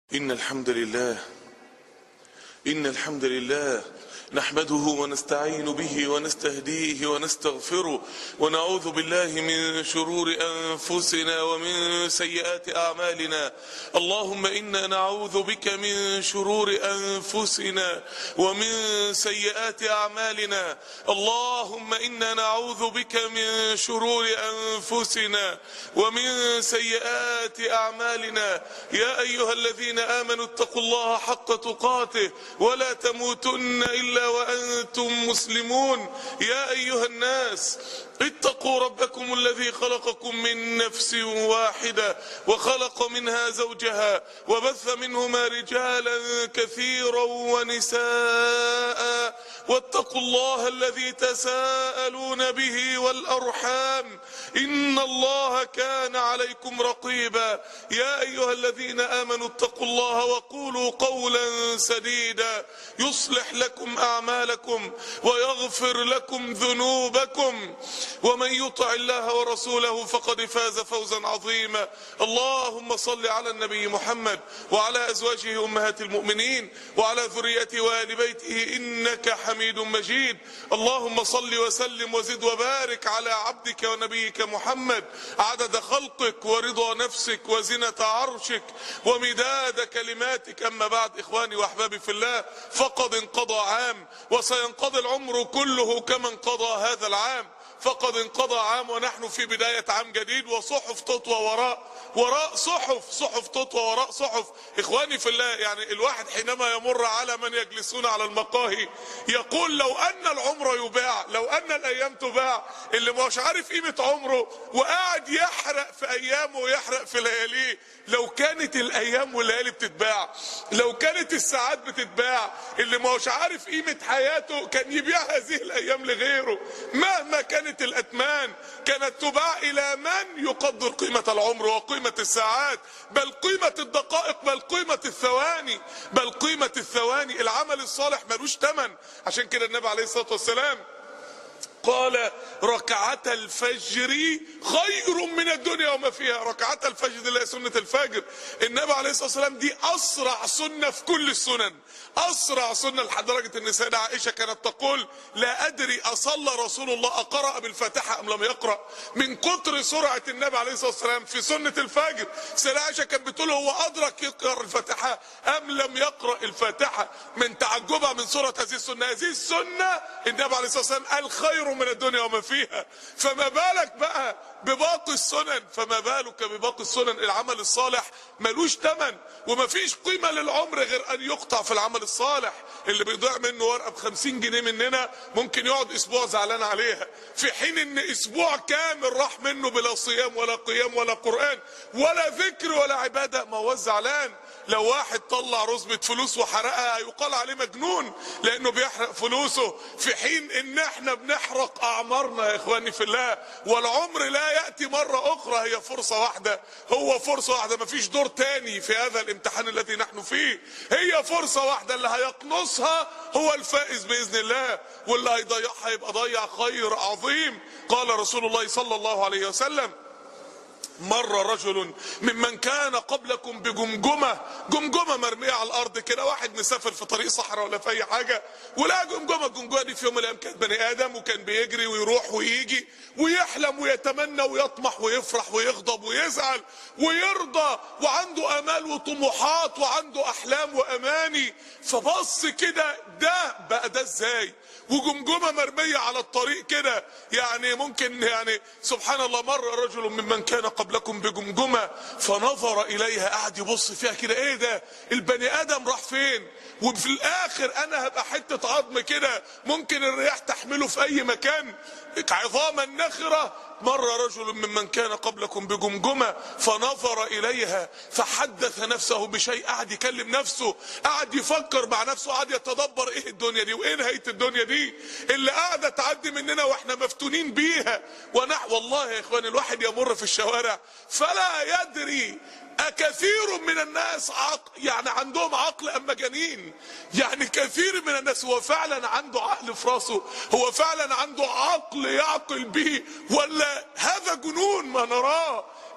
إن الحمد لله نحمده ونستعين به ونستهديه ونستغفره ونعوذ بالله من شرور أنفسنا ومن سيئات أعمالنا. اللهم إنا نعوذ بك من شرور أنفسنا ومن سيئات أعمالنا. اللهم إنا نعوذ بك من شرور أنفسنا ومن سيئات أعمالنا. يا أيها الذين آمنوا اتقوا الله حق تقاته ولا تموتن إلا وأنتم مسلمون. يا أيها الناس اتقوا ربكم الذي خلقكم من نفس واحدة وخلق منها زوجها وبث منهما رجالا كثيرا ونساء واتقوا الله الذي تساءلون به والأرحام إن الله كان عليكم رقيبا. يا أيها الذين آمنوا اتقوا الله وقولوا قولا سديدا يصلح لكم أعمالكم ويغفر لكم ذنوبكم ومن يطع الله ورسوله فقد فاز فوزا عظيما. اللهم صل على النبي محمد وعلى أزواجه أمهات المؤمنين وعلى ذريته وآل بيته إنك حميد مجيد. اللهم صل وسلم وزد وبارك على عبدك ونبيك محمد عدد خلقك ورضا نفسك وزنة عرشك ومداد كلماتك. أما بعد، إخواني وأحبابي في الله، فقد انقضى عام وسينقضي العمر كله كما انقضى هذا العام. فقد انقضى عام ونحن في بداية عام جديد، وصحف تطوى وراء صحف تطوى وراء صحف. إخواني في الله، يعني الواحد حينما يمر على من يجلسون على المقاهي يقول لو أن العمر يباع، لو أن الأيام تباع. اللي مش عارف قيمة عمره وقاعد يحرق في أيامه ويحرق في لياليه. لو كانت الأيام والليالي بتتباع، لو كانت الساعات بتتباع، اللي مش عارف قيمة حياته كان يبيع هذه الأيام لغيره. مهما كانت الأثمان كانت تباع إلى من يقدر قيمة العمر وقيمة الساعات، بل قيمة الدقائق، بل قيمة الثواني. العمل الصالح ملوش تمن. عشان كده النبي عليه الصلاة والسلام قال ركعة الفجر خير من الدنيا وما فيها. ركعة الفجر دي اللي هي سنة الفجر. النبي عليه الصلاة والسلام دي أسرع سنة في كل السنن، أسرع سنة، لدرجة أن السيدة عائشة كانت تقول لا أدري أصلى رسول الله أقرأ بالفاتحة أم لم يقرأ، من كتر سرعة النبي عليه الصلاة والسلام في سنة الفجر. السيدة عائشة كانت بتقول هو أدرك يقرأ الفاتحة أم لم يقرأ الفاتحة، من تعجبها من سرعة هذه السنة. هذه السنة النبي عليه الصلاة والسلام قال خير من الدنيا وما فيها، فما بالك بقى بباقي السنن؟ فما بالك بباقي السنن؟ العمل الصالح ملوش تمن وما فيش قيمة للعمر غير أن يقطع في العمل الصالح. اللي بيضيع منه ورقة ب50 جنيه مننا ممكن يقعد أسبوع زعلان عليها، في حين أن أسبوع كامل راح منه بلا صيام ولا قيام ولا قرآن ولا ذكر ولا عبادة، ما هو زعلان. لو واحد طلع رزمة فلوس وحرقها يقال عليه مجنون لأنه بيحرق فلوسه، في حين ان احنا بنحرق اعمارنا يا اخواني في الله. والعمر لا يأتي مرة اخرى، هي فرصة واحدة، هو فرصة واحدة، مفيش دور تاني في هذا الامتحان الذي نحن فيه. هي فرصة واحدة، اللي هيقنصها هو الفائز بإذن الله، واللي هيضيعها يبقى ضيع خير عظيم. قال رسول الله صلى الله عليه وسلم مر رجل ممن كان قبلكم بجمجمة مرمية على الارض كده. واحد مسافر في طريق صحراء ولا في اي حاجة ولقى الجمجمة دي في يوم من الايام كانت بني ادم، وكان بيجري ويروح ويجي ويحلم ويتمنى ويطمح ويفرح ويغضب ويزعل ويرضى، وعنده امال وطموحات وعنده احلام واماني. فبص كده، ده بقى ده ازاي؟ وجمجمة مرمية على الطريق كده. يعني ممكن، يعني سبحان الله، مر رجل ممن كان قبلكم بجمجمة فنظر إليها، قاعد يبص فيها كده، ايه ده؟ البني آدم راح فين؟ وفي الآخر أنا هبقى حتة عظم كده ممكن الرياح تحمله في أي مكان، عظاما نخرة. مر رجل ممن كان قبلكم بجمجمة فنظر إليها فحدث نفسه بشيء. قعد يكلم نفسه، قعد يفكر مع نفسه، قعد يتدبر ايه الدنيا دي وايه نهاية الدنيا دي اللي قاعدة تعدي مننا واحنا مفتونين بيها. والله يا اخوان الواحد يمر في الشوارع فلا يدري كثير من الناس يعني عندهم عقل ام مجانين. يعني كثير من الناس هو فعلا عنده عقل في راسه، هو فعلا عنده عقل يعقل به، ولا هذا جنون ما نراه؟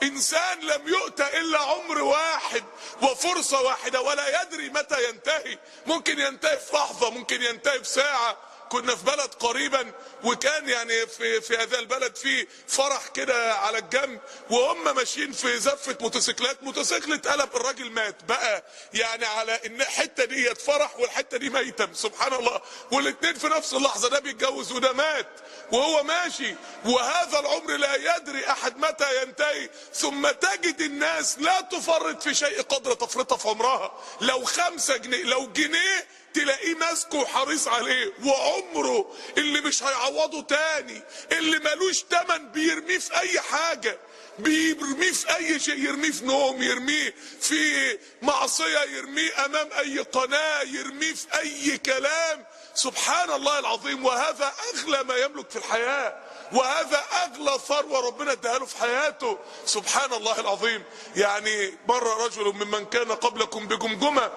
انسان لم يؤت الا عمر واحد وفرصة واحدة ولا يدري متى ينتهي. ممكن ينتهي في لحظة، ممكن ينتهي في ساعة. كنا في بلد قريبا، وكان يعني في هذا البلد في فرح كده على الجنب، وهم ماشيين في زفة موتوسيكل اتقلب، الراجل مات بقى، يعني على ان الحتة دي فرح والحتة دي ميتم، سبحان الله، والاتنين في نفس اللحظة، ده بيتجوز وده مات وهو ماشي. وهذا العمر لا يدري احد متى ينتهي. ثم تجد الناس لا تفرط في شيء قدر تفرطها في عمرها. لو 5 جنيه، لو جنيه تلاقيه ماسكه وحريص عليه، وعمره اللي مش هيعوضه تاني، اللي ملوش تمن بيرميه في اي حاجة، بيرميه في اي شيء، يرميه في نوم، يرميه في معصية، يرميه امام اي قناة، يرميه في اي كلام. سبحان الله العظيم. وهذا اغلى ما يملك في الحياة، وهذا اغلى ثروة ربنا اداها له في حياته. سبحان الله العظيم. يعني مر رجل ممن كان قبلكم بجمجمة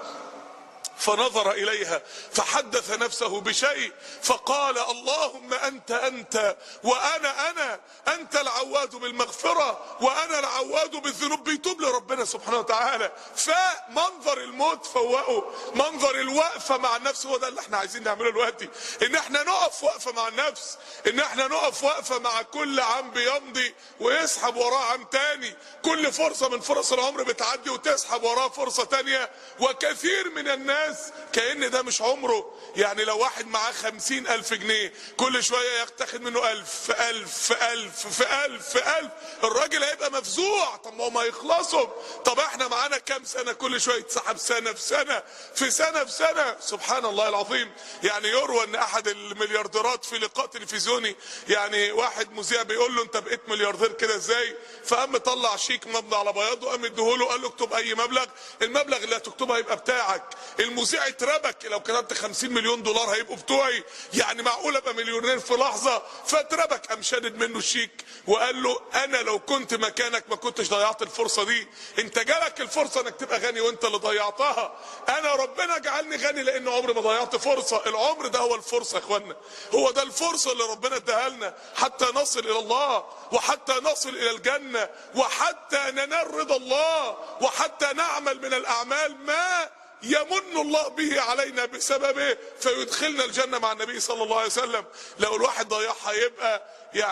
فنظر إليها فحدث نفسه بشيء فقال اللهم أنت وأنا أنت العواد بالمغفرة وأنا العواد بالذنوب. بيتوب لربنا سبحانه وتعالى. فمنظر الموت فوقه، منظر الوقفة مع النفس، هو ده اللي احنا عايزين نعمله دلوقتي، ان احنا نقف وقفة مع النفس، ان احنا نقف وقفة مع كل عام بيمضي ويسحب وراه عام تاني. كل فرصة من فرص العمر بتعدي وتسحب وراه فرصة تانية. وكثير من الناس كأن ده مش عمره. يعني لو واحد معاه 50,000 جنيه، كل شوية ياخد منه 1000 في 1000 في 1000 في 1000 في 1000، الراجل هيبقى مفزوع. طب ما هم هيخلصوا. طب احنا معانا كام سنة؟ كل شوية يتسحب سنة في سنة في سنة في سنة. سبحان الله العظيم. يعني يروى ان احد المليارديرات في لقاء تلفزيوني، يعني واحد مذيع بيقول له انت بقيت ملياردير كده ازاي؟ فقام طلع شيك مبني على بياض وقام اديهوله، قال له اكتب اي مبلغ، المبلغ اللي هتكتبه هيبقى بتاعك. المذيع اتربك، لو كتبت 50 مليون دولار هيبقوا بتوعي، يعني معقول ابقى مليونير في لحظه؟ فاتربك، قام شادد منه الشيك وقال له انا لو كنت مكانك ما كنتش ضيعت الفرصه دي. انت جالك الفرصه انك تبقى غني وانت اللي ضيعتها. انا ربنا جعلني غني لان عمري ما ضيعت فرصه. العمر ده هو الفرصه يا اخوانا، هو ده الفرصه اللي ربنا اداها لنا حتى نصل الى الله، وحتى نصل الى الجنه، وحتى ننال رضا الله، وحتى نعمل من الاعمال ما يمن الله به علينا بسببه فيدخلنا الجنة مع النبي صلى الله عليه وسلم. لو الواحد ضيعها يبقى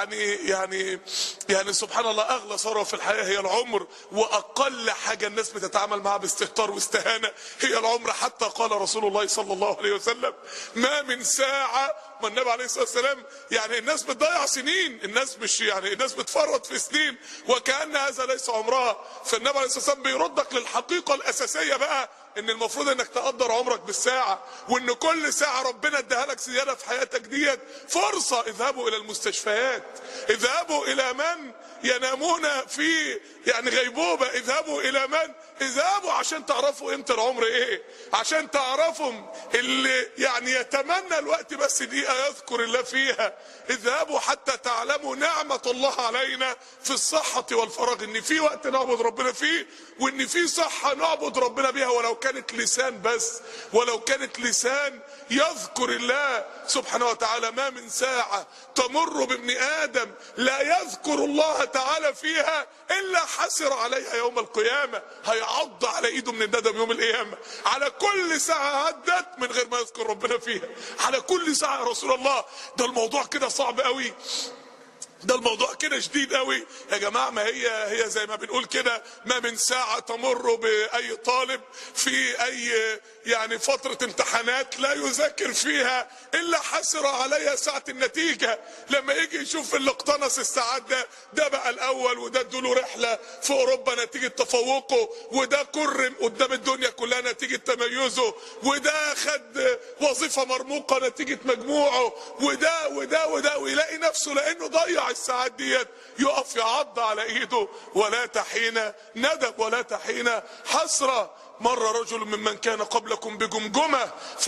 يعني سبحان الله، اغلى ثروة في الحياة هي العمر، واقل حاجة الناس بتتعامل معها باستهتار واستهانة هي العمر. حتى قال رسول الله صلى الله عليه وسلم ما من ساعة، ما النبي عليه الصلاة والسلام يعني الناس بتضيع سنين، الناس مش يعني الناس بتفرط في سنين وكأن هذا ليس عمرها. فالنبي عليه الصلاة والسلام بيردك للحقيقة الأساسية بقى، ان المفروض انك تقدر عمرك بالساعة، وان كل ساعة ربنا اداها لك زيادة في حياتك ديت فرصة. اذهبوا الى المستشفيات، اذهبوا الى من ينامون في يعني غيبوبة، اذهبوا الى من، اذهبوا عشان تعرفوا قيمة العمر ايه، عشان تعرفوا اللي يعني يتمنى الوقت بس دقيقة يذكر الله فيها. اذهبوا حتى تعلموا نعمة الله علينا في الصحة والفراغ، ان في وقت نعبد ربنا فيه، وان في صحة نعبد ربنا بيها، ولو كانت لسان بس، ولو كانت لسان يذكر الله سبحانه وتعالى. ما من ساعة تمر بابن آدم لا يذكر الله تعالى فيها إلا حسر عليها يوم القيامة. هيعض على إيده من الندم يوم القيامة على كل ساعة عدت من غير ما يذكر ربنا فيها، على كل ساعة. يا رسول الله ده الموضوع كده صعب قوي، ده الموضوع كده شديد قوي يا جماعة. ما هي زي ما بنقول كده، ما من ساعة تمر بأي طالب في أي يعني فترة امتحانات لا يذاكر فيها إلا حسر عليها ساعة النتيجة. لما يجي يشوف اللي اقتنص الساعات ده بقى الأول، وده ادوله رحلة في أوروبا نتيجة تفوقه، وده كرم قدام الدنيا كلها نتيجة تميزه، وده خد وظيفة مرموقة نتيجة مجموعه، وده ويلاقي نفسه لأنه ضيع الساعات ديت يقف يعض على ايده ولا تحين ندب ولا تحين حسرة. مر رجل ممن كان قبلكم بجمجمة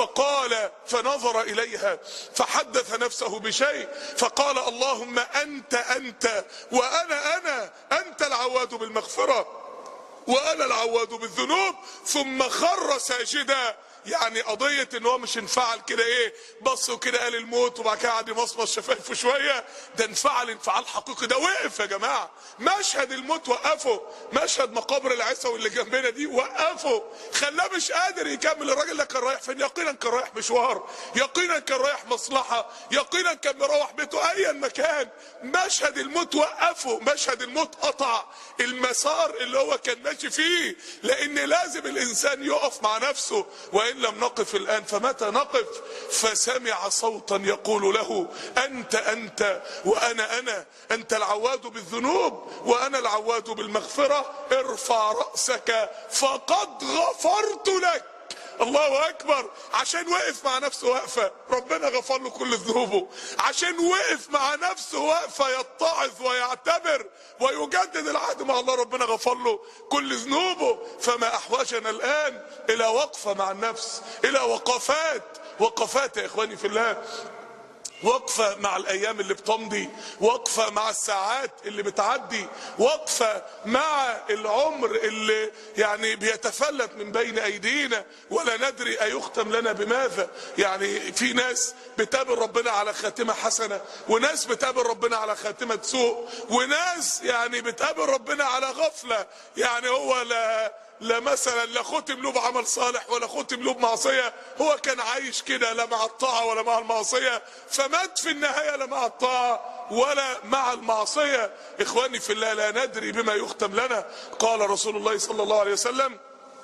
فنظر إليها فحدث نفسه بشيء فقال اللهم أنت وأنا أنت العواد بالمغفرة وأنا العواد بالذنوب. ثم خر ساجدا، يعني قضية ان هو مش انفعل كده ايه، بص وكده قال الموت وبعد كده قعد يمصمص شفايفه شوية، ده انفعل انفعال حقيقي، ده وقف يا جماعة. مشهد الموت وقفه، مشهد مقابر العيسوي اللي جنبنا دي وقفه، خلاه مش قادر يكمل. الراجل ده كان رايح فين؟ يقينا كان رايح مشوار، يقينا كان رايح مصلحة، يقينا كان مروح بيته ايا مكان. مشهد الموت وقفه، مشهد الموت قطع المسار اللي هو كان ماشي فيه، لان لازم الانسان يقف مع نفسه. وان لم نقف الان فمتى نقف؟ فسمع صوتا يقول له انت وانا انا، انت العواد بالذنوب وانا العواد بالمغفرة، ارفع رأسك فقد غفرت لك. الله اكبر. عشان وقف مع نفسه وقفه ربنا غفر له كل ذنوبه، عشان وقف مع نفسه وقفه يتعظ ويعتبر ويجدد العهد مع الله ربنا غفر له كل ذنوبه. فما احوجنا الان الى وقفه مع النفس، الى وقفات يا اخواني في الله، وقفة مع الايام اللي بتمضي، وقفة مع الساعات اللي بتعدي، وقفة مع العمر اللي يعني بيتفلت من بين ايدينا ولا ندري ايختم لنا بماذا. يعني في ناس بتقابل ربنا على خاتمة حسنة، وناس بتقابل ربنا على خاتمة سوء، وناس يعني بتقابل ربنا على غفلة، يعني هو لا مثلا لا ختم له بعمل صالح ولا ختم له بمعصيه، هو كان عايش كده لا مع الطاعه ولا مع المعصيه، فمات في النهايه لا مع الطاعه ولا مع المعصيه. اخواني في الله، لا ندري بما يختم لنا. قال رسول الله صلى الله عليه وسلم: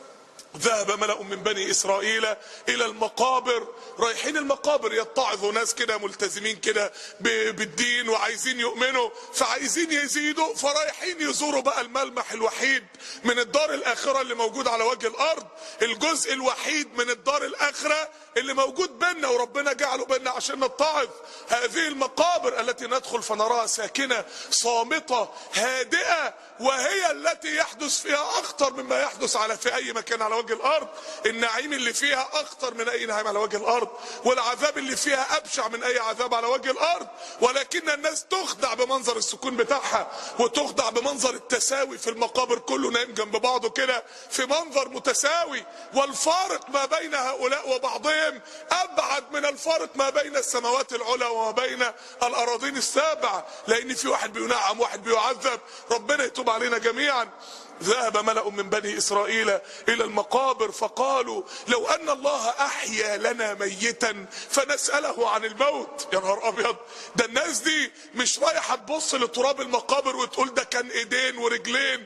ذهب ملأ من بني اسرائيل الى المقابر، رايحين المقابر يتعظوا، ناس كده ملتزمين كده بالدين وعايزين يؤمنوا فعايزين يزيدوا، فرايحين يزوروا بقى الملمح الوحيد من الدار الاخرة اللي موجود على وجه الارض، الجزء الوحيد من الدار الاخرة اللي موجود بيننا وربنا جعله بيننا عشان نتعظ. هذه المقابر التي ندخل فنراها ساكنة صامتة هادئة، وهي التي يحدث فيها اخطر مما يحدث في اي مكان على وجه الارض. النعيم اللي فيها اخطر من اي نعيم على وجه الارض، والعذاب اللي فيها ابشع من اي عذاب على وجه الارض. ولكن الناس تخدع بمنظر السكون بتاعها، وتخدع بمنظر التساوي في المقابر، كله نايم جنب بعضه كده في منظر متساوي، والفارق ما بين هؤلاء وبعضهم ابعد من الفارق ما بين السماوات العلى وما بين الاراضين السابع، لان في واحد بينعم واحد بيعذب. ربنا يتوب علينا جميعا. ذهب ملأ من بني اسرائيل الى المقابر فقالوا: لو ان الله احيا لنا ميتا فنسأله عن الموت. يا نهار ابيض، ده الناس دي مش رايحه تبص لتراب المقابر وتقول ده كان ايدين ورجلين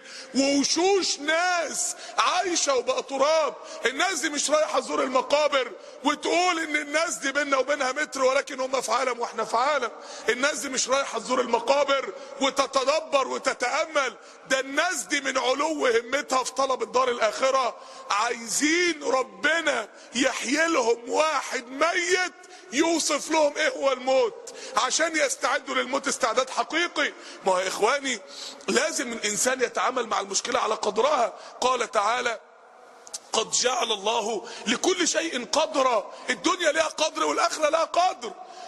ووشوش ناس عايشه وبقى تراب. الناس دي مش رايحه تزور المقابر وتقول ان الناس دي بيننا وبينها متر ولكن هم في عالم واحنا في عالم. الناس دي مش رايحه تزور المقابر وتتدبر وتتامل، ده الناس دي من علو همتها في طلب الدار الاخره عايزين ربنا يحيي لهم واحد ميت يوصف لهم ايه هو الموت عشان يستعدوا للموت استعداد حقيقي. ما هو يا اخواني لازم الانسان يتعامل مع المشكله على قدرها. قال تعالى: قد جعل الله لكل شيء قدرا. الدنيا لها قدر والاخره لها قدر،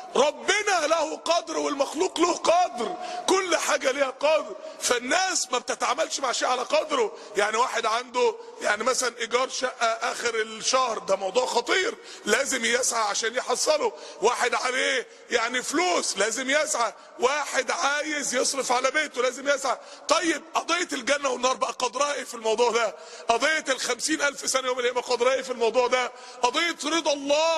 ربنا له قدر والمخلوق له قدر، كل حاجة لها قدر. فالناس ما بتتعاملش مع شيء على قدره. يعني واحد عنده يعني مثلا ايجار شقة اخر الشهر، ده موضوع خطير لازم يسعى عشان يحصله. واحد عليه يعني فلوس لازم يسعى، واحد عايز يصرف على بيته لازم يسعى. طيب قضية الجنة والنار بقى قدرها ايه في الموضوع ده؟ قضية 50,000 سنة يوم القيامة قدرها ايه في الموضوع ده؟ قضية رضا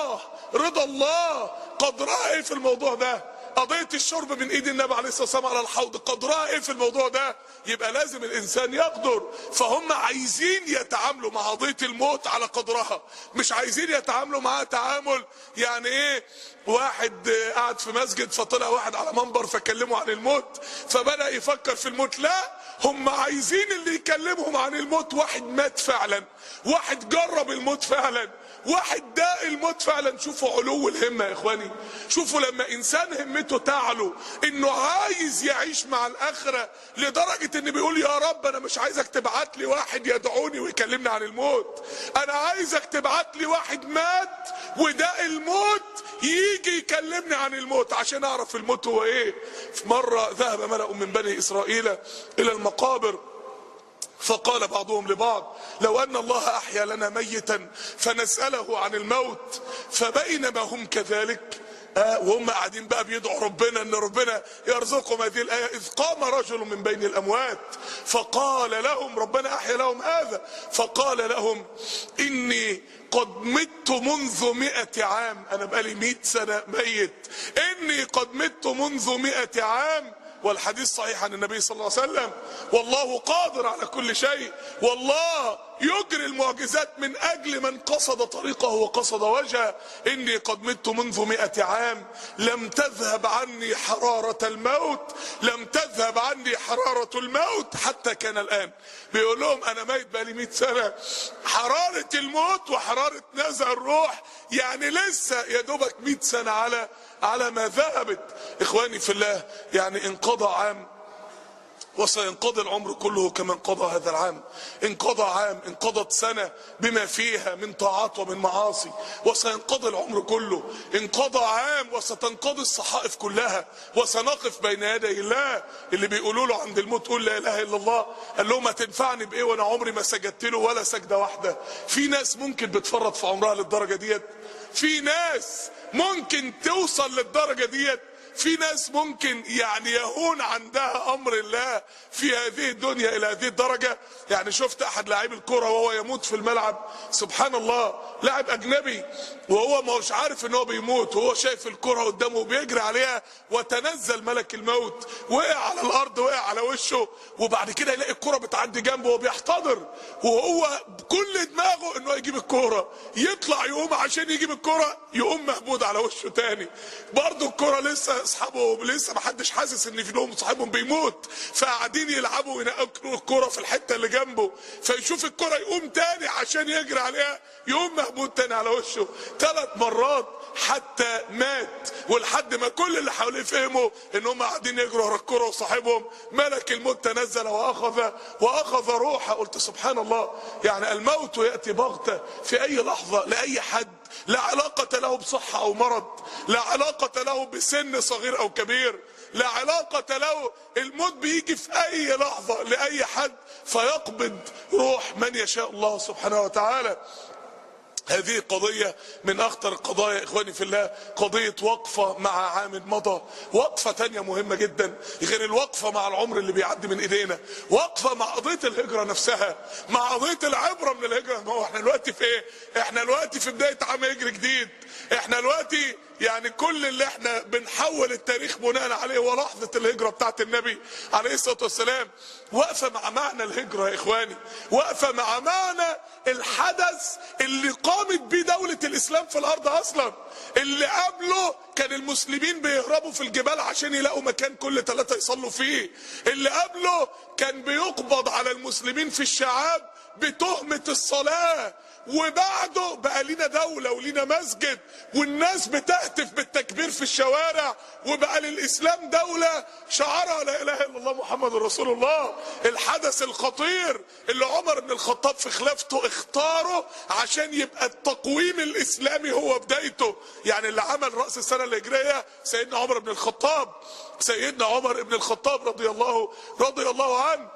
الله قدرها ايه في الموضوع ده؟ قضية الشرب من ايد النبي عليه الصلاة والسلام على الحوض قدرها ايه في الموضوع ده؟ يبقى لازم الانسان يقدر. فهم عايزين يتعاملوا مع قضية الموت على قدرها، مش عايزين يتعاملوا معها تعامل يعني ايه، واحد قاعد في مسجد فطلع واحد على منبر فكلمه عن الموت فبدأ يفكر في الموت. لا، هم عايزين اللي يكلمهم عن الموت واحد مات فعلا، واحد جرب الموت فعلا، واحد داق الموت فعلا. شوفوا علو الهمة يا اخواني، شوفوا لما انسان همته تعلو انه عايز يعيش مع الاخرة لدرجة ان بيقول: يا رب انا مش عايزك تبعت لي واحد يدعوني ويكلمني عن الموت، انا عايزك تبعت لي واحد مات وداق الموت يجي يكلمني عن الموت عشان اعرف الموت هو ايه. في مرة ذهب ملأ من بني اسرائيل الى المقابر فقال بعضهم لبعض لو أن الله أحيا لنا ميتا فنسأله عن الموت. فبينما هم كذلك وهم قاعدين بقى بيدعوا ربنا ان ربنا يرزقهم هذه الآية، إذ قام رجل من بين الأموات فقال لهم، ربنا أحيا لهم هذا، فقال لهم إني قد مت منذ 100 عام، أنا بقالي 100 سنة ميت، إني قد مت منذ 100 عام. والحديث صحيح عن النبي صلى الله عليه وسلم، والله قادر على كل شيء، والله يجري المعجزات من أجل من قصد طريقه وقصد وجهه. إني قد مت منذ 100 عام لم تذهب عني حرارة الموت، لم تذهب عني حرارة الموت حتى كان الآن. بيقول لهم أنا ميت بقالي 100 سنة، حرارة الموت وحرارة نزع الروح يعني لسه يا دوبك 100 سنة على ما ذهبت. إخواني في الله، يعني انقضى عام وسينقضي العمر كله كما انقضى هذا العام. انقضى عام، انقضت سنة بما فيها من طاعات ومن معاصي، وسينقضي العمر كله. انقضى عام وستنقضي الصحائف كلها، وسنقف بين يدي الله. اللي بيقولوا له عند الموت قول لا اله الا الله، قال لهم هتنفعني بايه وانا عمري ما سجدت له ولا سجدة واحدة. في ناس ممكن بتفرط في عمرها للدرجة ديت، في ناس ممكن توصل للدرجة ديت، في ناس ممكن يعني يهون عندها امر الله في هذه الدنيا الى هذه الدرجة. يعني شفت احد لاعبي الكرة وهو يموت في الملعب، سبحان الله، لاعب اجنبي وهو مش عارف ان هو بيموت، وهو شايف الكرة قدامه وبيجري عليها، وتنزل ملك الموت، وقع على الارض، وقع على وشه، وبعد كده يلاقي الكرة بتعدي جنبه وبيحتضر، وهو كل دماغه انه يجيب الكرة، يطلع يقوم عشان يجيب الكرة، يقوم مهبود على وشه تاني، برضه الكرة لسه اصحابه لسه ما حدش حاسس ان في نوم صاحبهم بيموت، فقاعدين يلعبوا وينقلوا الكرة في الحتة اللي جنبه، فيشوف الكرة يقوم تاني عشان يجري عليها، يقوم مهبود تاني على وشه 3 مرات حتى مات. ولحد ما كل اللي حواليه فهموا ان هم قاعدين يجروا ورا الكرة وصاحبهم ملك الموت تنزل واخذ روحه. قلت سبحان الله، يعني الموت ياتي بغتة في اي لحظة لاي حد، لا علاقة له بصحة او مرض، لا علاقة له بسن صغير او كبير، لا علاقة له، الموت بيجي في اي لحظة لاي حد، فيقبض روح من يشاء الله سبحانه وتعالى. هذه قضية من اخطر القضايا اخواني في الله، قضية وقفة مع عام مضى. وقفة تانية مهمة جدا غير الوقفة مع العمر اللي بيعدي من ايدينا، وقفة مع قضية الهجرة نفسها، مع قضية العبرة من الهجرة. ما هو احنا دلوقتي في ايه؟ احنا دلوقتي في بداية عام هجري جديد، احنا دلوقتي يعني كل اللي احنا بنحول التاريخ بناء عليه هو لحظة الهجرة بتاعت النبي عليه الصلاة والسلام. واقفة مع معنى الهجرة يا اخواني، واقفة مع معنى الحدث اللي قامت بيه دولة الاسلام في الارض اصلا. اللي قبله كان المسلمين بيهربوا في الجبال عشان يلاقوا مكان كل 3 يصلوا فيه، اللي قبله كان بيقبض على المسلمين في الشعاب بتهمة الصلاة، وبعده بقى لينا دولة ولينا مسجد والناس بتهتف بالتكبير في الشوارع، وبقى للإسلام دولة شعارها لا إله إلا الله محمد رسول الله. الحدث الخطير اللي عمر بن الخطاب في خلافته اختاره عشان يبقى التقويم الإسلامي هو بدايته. يعني اللي عمل رأس السنة الهجرية سيدنا عمر بن الخطاب، سيدنا عمر بن الخطاب رضي الله عنه.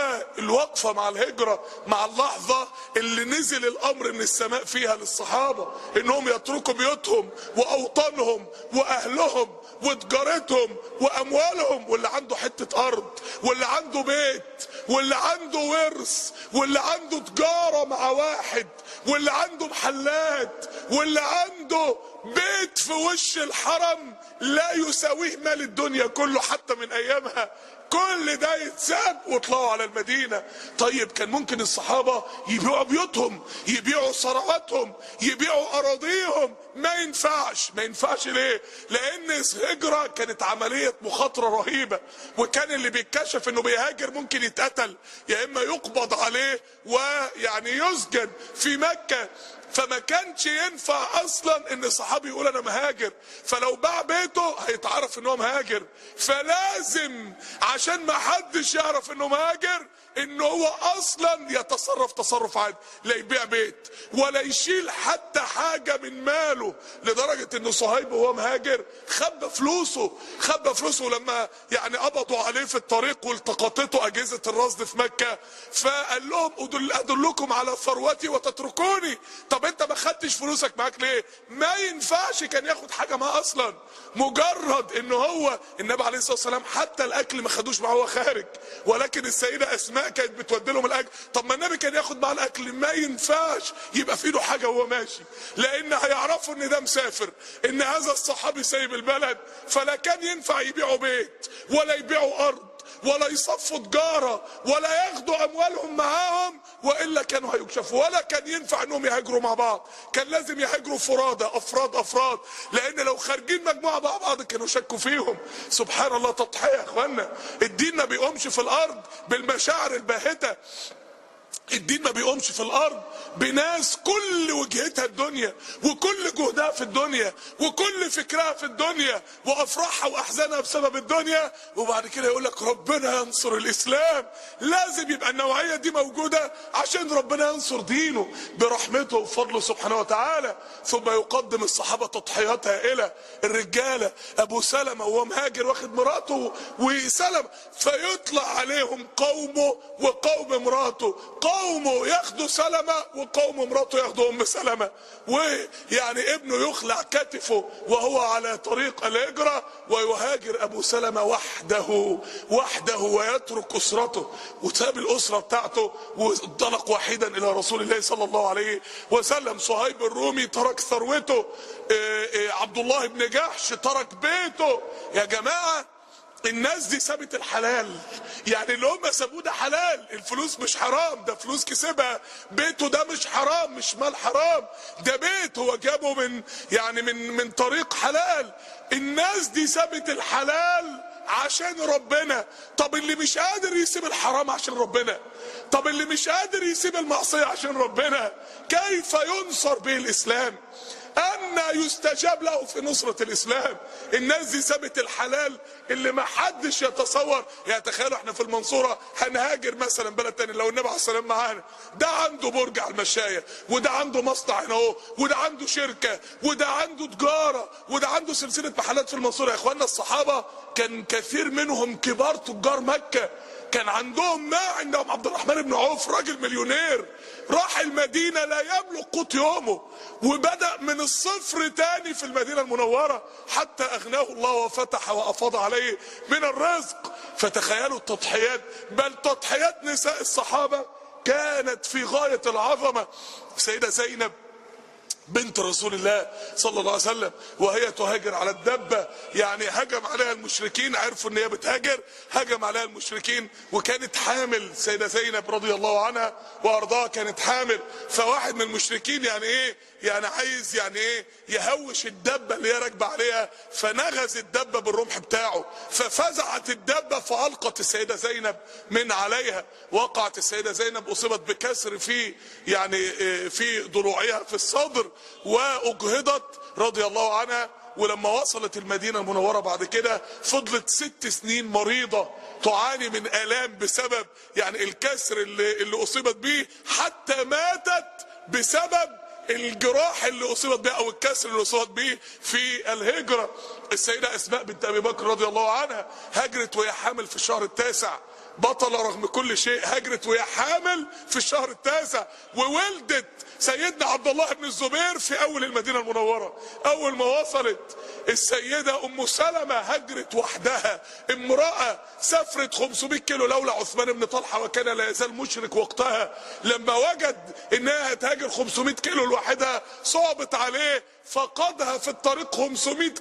فالوقفة مع الهجرة، مع اللحظة اللي نزل الامر من السماء فيها للصحابة انهم يتركوا بيوتهم واوطانهم واهلهم وتجارتهم واموالهم، واللي عنده حتة ارض، واللي عنده بيت، واللي عنده ورث، واللي عنده تجارة مع واحد، واللي عنده محلات، واللي عنده بيت في وش الحرم لا يساويه مال الدنيا كله حتى من ايامها، كل ده يتساب وطلعوا على المدينة. طيب كان ممكن الصحابة يبيعوا بيوتهم، يبيعوا ثرواتهم، يبيعوا اراضيهم، ما ينفعش ليه؟ لان الهجرة كانت عملية مخاطرة رهيبة، وكان اللي بيتكشف انه بيهاجر ممكن يتقتل، يا اما يقبض عليه ويعني يسجن في مكة. فما كانش ينفع اصلا اصلا ان صحابي يقول انا مهاجر، فلو باع بيته هيتعرف ان هو مهاجر، فلازم عشان ما حدش يعرف انه مهاجر ان هو اصلا يتصرف تصرف عادي، لا يبيع بيت ولا يشيل حتى حاجة من ماله، لدرجة ان صهيب وهو مهاجر خبى فلوسه لما يعني قبضوا عليه في الطريق والتقطته اجهزة الرصد في مكة، فقال لهم ادلكم على ثروتي وتتركوني. طب انت ما خدتش فلوسك معاك ليه؟ ما ينفعش كان ياخد حاجة معاه اصلا، مجرد ان هو النبي عليه الصلاة والسلام حتى الاكل ما خدوش معاه وهو خارج، ولكن السيدة اسماء كانت بتودي لهم الاكل. طب ما النبي كان ياخد معاه الاكل، ما ينفعش يبقى في ايده حاجه وهو ماشي، لان هيعرفوا ان ده مسافر، ان هذا الصحابي سايب البلد، فلا كان ينفع يبيعوا بيت ولا يبيعوا ارض ولا يصفوا تجاره ولا ياخدوا اموالهم معاهم، والا كانوا هيكشفوا، ولا كان ينفع انهم يهاجروا مع بعض، كان لازم يهاجروا فرادى افراد، لان لو خارجين مجموعه مع بعض كانوا شكوا فيهم. سبحان الله، تضحيه يا اخوانا. الدين ما بيقومش في الارض بالمشاعر الباهته، الدين ما بيقومش في الارض بناس كل وجهتها الدنيا وكل جهدها في الدنيا وكل فكرها في الدنيا وافراحها واحزانها بسبب الدنيا، وبعد كده يقول لك ربنا ينصر الاسلام. لازم يبقى النوعيه دي موجوده عشان ربنا ينصر دينه برحمته وفضله سبحانه وتعالى. ثم يقدم الصحابه تضحيات هائله. الرجاله ابو سلمة وهو مهاجر واخد مراته وسلمة، فيطلع عليهم قومه وقوم امراته، قومه ياخدوا سلمة وقوم امراته ياخدوا ام سلمة، ويعني ابنه يخلع كتفه وهو على طريق الهجرة، ويهاجر ابو سلمة وحده ويترك اسرته، وساب الاسرة بتاعته وانطلق وحيدا الى رسول الله صلى الله عليه وسلم. صهيب الرومي ترك ثروته، عبد الله بن جحش ترك بيته. يا جماعة الناس دي سابت الحلال، يعني اللي هم سابوه ده حلال، الفلوس مش حرام، ده فلوس كسبها، بيته ده مش حرام، مش مال حرام، ده بيت هو جابه من طريق حلال. الناس دي سابت الحلال عشان ربنا. طب اللي مش قادر يسيب الحرام عشان ربنا، طب اللي مش قادر يسيب المعصية عشان ربنا، كيف ينصر به الإسلام؟ أن يستجاب له في نصرة الإسلام؟ الناس دي سابت الحلال اللي ما حدش يتصور. يعني تخيلوا احنا في المنصورة هنهاجر مثلا بلد تاني، لو النبي عليه الصلاة والسلام معانا، ده عنده برج على المشاية، وده عنده مصنع هنا اهو، وده عنده شركة، وده عنده تجارة، وده عنده سلسلة محلات في المنصورة. يا اخوانا الصحابة كان كثير منهم كبار تجار مكة، كان عندهم ما عندهم. عبد الرحمن بن عوف راجل مليونير، راح المدينة لا يملك قوت يومه، وبدأ من الصفر تاني في المدينة المنورة حتى أغناه الله وفتح وأفاض عليه من الرزق. فتخيلوا التضحيات، بل تضحيات نساء الصحابة كانت في غاية العظمة. سيدة زينب بنت رسول الله صلى الله عليه وسلم وهي تهاجر على الدبة، يعني هجم عليها المشركين، عرفوا ان هي بتهاجر، هجم عليها المشركين وكانت حامل. سيدة زينب رضي الله عنها وارضاها كانت حامل، فواحد من المشركين يعني عايز يهوش الدبة اللي هي راكبة عليها، فنغز الدبة بالرمح بتاعه، ففزعت الدبة فألقت السيدة زينب من عليها. وقعت السيدة زينب، أصيبت بكسر في ضلوعها في الصدر، وأجهضت رضي الله عنها. ولما وصلت المدينة المنورة بعد كده فضلت 6 سنين مريضة تعاني من آلام بسبب الكسر اللي أصيبت به، حتى ماتت بسبب الجراح اللي أصيبت به او الكسر اللي أصيبت به في الهجرة. السيدة اسماء بنت ابي بكر رضي الله عنها هاجرت وهي حامل في الشهر التاسع، بطلة رغم كل شيء، هاجرت وهي حامل في الشهر التاسع، وولدت سيدنا عبد الله بن الزبير في اول المدينة المنورة. اول ما وصلت السيدة ام سلمة هجرت وحدها، امرأة سافرت 500 كيلو لولا عثمان بن طلحة وكان لا يزال مشرك وقتها، لما وجد انها هتهاجر 500 كيلو لوحدها صعبت عليه، فقدها في الطريق 500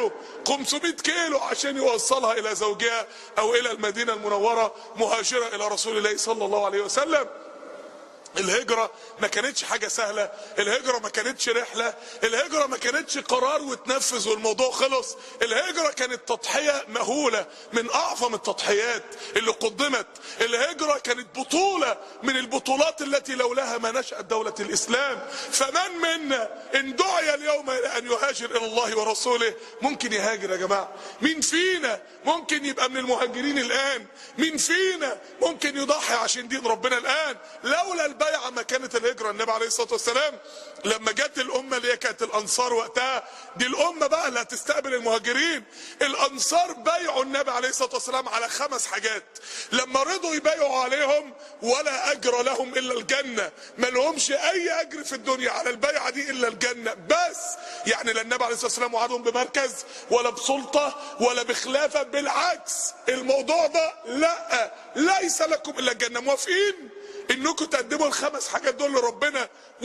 كيلو عشان يوصلها الى زوجها او الى المدينة المنورة مهاجرة الى رسول الله صلى الله عليه وسلم. الهجرة ما كانتش حاجة سهلة، الهجرة ما كانتش رحلة، الهجرة ما كانتش قرار وتنفذ والموضوع خلص. الهجرة كانت تضحية مهولة من اعظم التضحيات اللي قدمت. الهجرة كانت بطولة من البطولات التي لولاها ما نشأت دولة الاسلام. فمن منا ان دعي اليوم الى ان يهاجر الى الله ورسوله ممكن يهاجر يا جماعة؟ مين فينا ممكن يبقى من المهاجرين الان؟ مين فينا ممكن يضحي عشان دين ربنا الان؟ لولا البيعة ما كانت الهجرة. النبي عليه الصلاة والسلام لما جت الامة اللي هي كانت الانصار وقتها، دي الامة بقى اللي هتستقبل المهاجرين، الانصار بايعوا النبي عليه الصلاة والسلام على 5 حاجات. لما رضوا يبايعوا عليهم ولا اجر لهم الا الجنة، ما لهمش اي اجر في الدنيا على البيعة دي الا الجنة بس. يعني لا النبي عليه الصلاة والسلام وعدهم بمركز ولا بسلطة ولا بخلافة، بالعكس الموضوع ده لا، ليس لكم الا الجنة. موافقين انكم تقدموا ال5 حاجات دول لربنا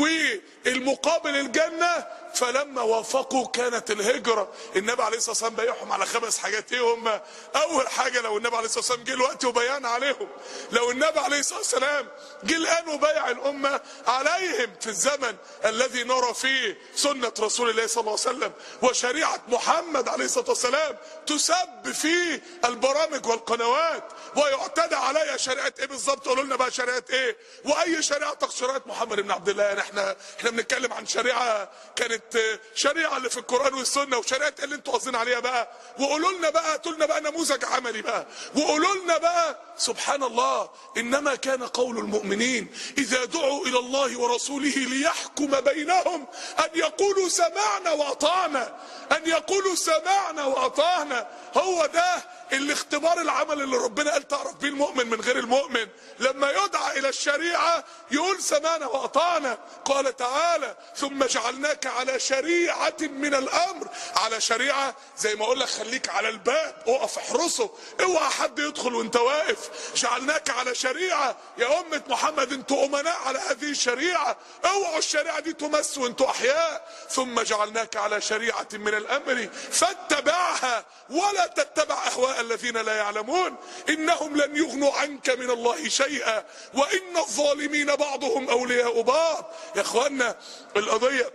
والمقابل الجنة؟ فلما وافقوا كانت الهجرة. النبي عليه الصلاة والسلام بايعهم على 5 حاجات. ايه هم؟ اول حاجة، لو النبي عليه الصلاة والسلام جه الوقت وبيان عليهم، لو النبي عليه الصلاة والسلام جه الان وبايع الامة عليهم في الزمن الذي نرى فيه سنة رسول الله صلى الله عليه وسلم وشريعة محمد عليه الصلاة والسلام تسب فيه البرامج والقنوات ويعتدى عليها. شريعة ايه بالظبط؟ قولوا لنا بقى شريعة ايه؟ واي شريعة تقصيرات محمد بن عبد الله؟ يعني احنا بنتكلم عن شريعة كانت شريعة اللي في القرآن والسنة، وشريعة اللي انتوا قاصدين عليها بقى. وقولوا لنا بقى، هاتوا لنا بقى نموذج عملي بقى، وقولوا لنا بقى. سبحان الله، انما كان قول المؤمنين اذا دعوا الى الله ورسوله ليحكم بينهم ان يقولوا سمعنا واطعنا، ان يقولوا سمعنا واطعنا. هو ده الاختبار العمل اللي ربنا قال تعرف بيه المؤمن من غير المؤمن. لما يدعى الى الشريعة يقول سمعنا واطعنا. قال تعالى ثم جعلناك على شريعة من الامر. على شريعة زي ما اقول لك خليك على الباب، اقف احرسه، اوعى حد يدخل وانت واقف. جعلناك على شريعة يا امة محمد، انتوا امناء على هذه الشريعة، اوعوا الشريعة دي تمس وانتوا احياء. ثم جعلناك على شريعة من الامر فاتبعها ولا تتبع اهواء الذين لا يعلمون انهم لن يغنوا عنك من الله شيئا وان الظالمين بعضهم اولياء بعض. يا اخوانا قضية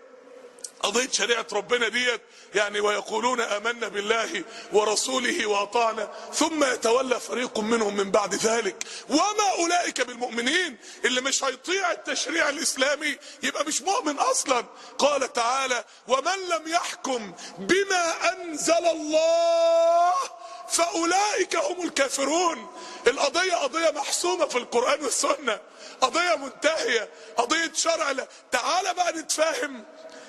شريعة ربنا ديت يعني ويقولون آمنا بالله ورسوله وأطعنا ثم يتولى فريق منهم من بعد ذلك وما أولئك بالمؤمنين. اللي مش هيطيع التشريع الإسلامي يبقى مش مؤمن أصلا. قال تعالى ومن لم يحكم بما أنزل الله فأولئك هم الكافرون. القضية قضية محسومة في القرآن والسنة، قضية منتهية، قضية شرع. تعالى بقى نتفاهم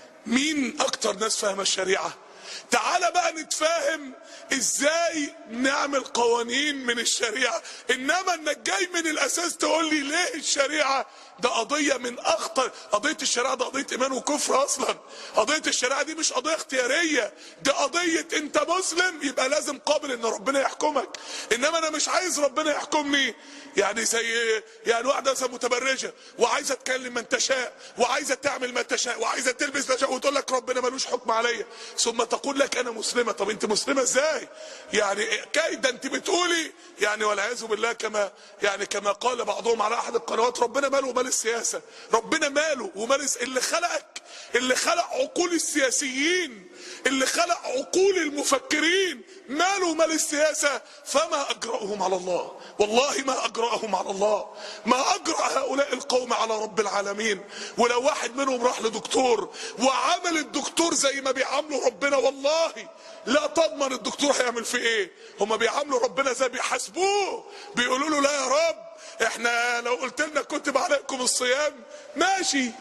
مين اكتر ناس فاهمه الشريعه. تعالى بقى نتفاهم ازاي نعمل قوانين من الشريعه. انما انك جاي من الاساس تقول لي ليه الشريعه، ده قضيه من اخطر قضيه الشريعه. ده قضيه ايمان وكفر اصلا. قضيه الشريعه دي مش قضيه اختياريه، ده قضيه انت مسلم يبقى لازم قابل ان ربنا يحكمك. انما انا مش عايز ربنا يحكمني، يعني زي يعني واحده مثلا متبرجه وعايزه تكلم من تشاء وعايزه تعمل ما تشاء وعايزه تلبس ما تشاء وتقول لك ربنا ملوش حكم عليا، ثم تقول لك انا مسلمه. طب انت مسلمه ازاي؟ يعني كيدا انت بتقولي يعني والعياذ بالله كما قال بعضهم على احد القنوات ربنا ماله ومال السياسه. ربنا ماله ومال اللي خلقك، اللي خلق عقول السياسيين، اللي خلق عقول المفكرين، ماله ومال السياسه. فما اجرأهم على الله، والله ما اجرأهم على الله، ما اجرأ هؤلاء القوم على رب العالمين. ولو واحد منهم راح لدكتور وعمل الدكتور زي ما بيعاملوا ربنا والله لا تضمن الدكتور هيعمل فيه ايه. هما بيعاملوا ربنا زي بيحاسبوه، بيقولوا له لا يا رب احنا لو قلت لنا كتب عليكم الصيام ماشي،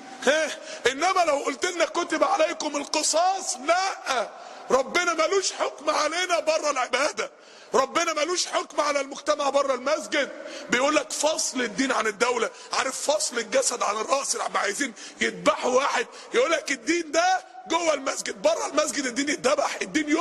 انما لو قلت لنا كتب عليكم القصاص لا. ربنا ملوش حكم علينا بره العباده، ربنا ملوش حكم على المجتمع بره المسجد. بيقول لك فصل الدين عن الدوله. عارف فصل الجسد عن الراس؟ لما عايزين يذبحوا واحد يقول لك الدين ده جوه المسجد، بره المسجد الدين يتذبح، الدين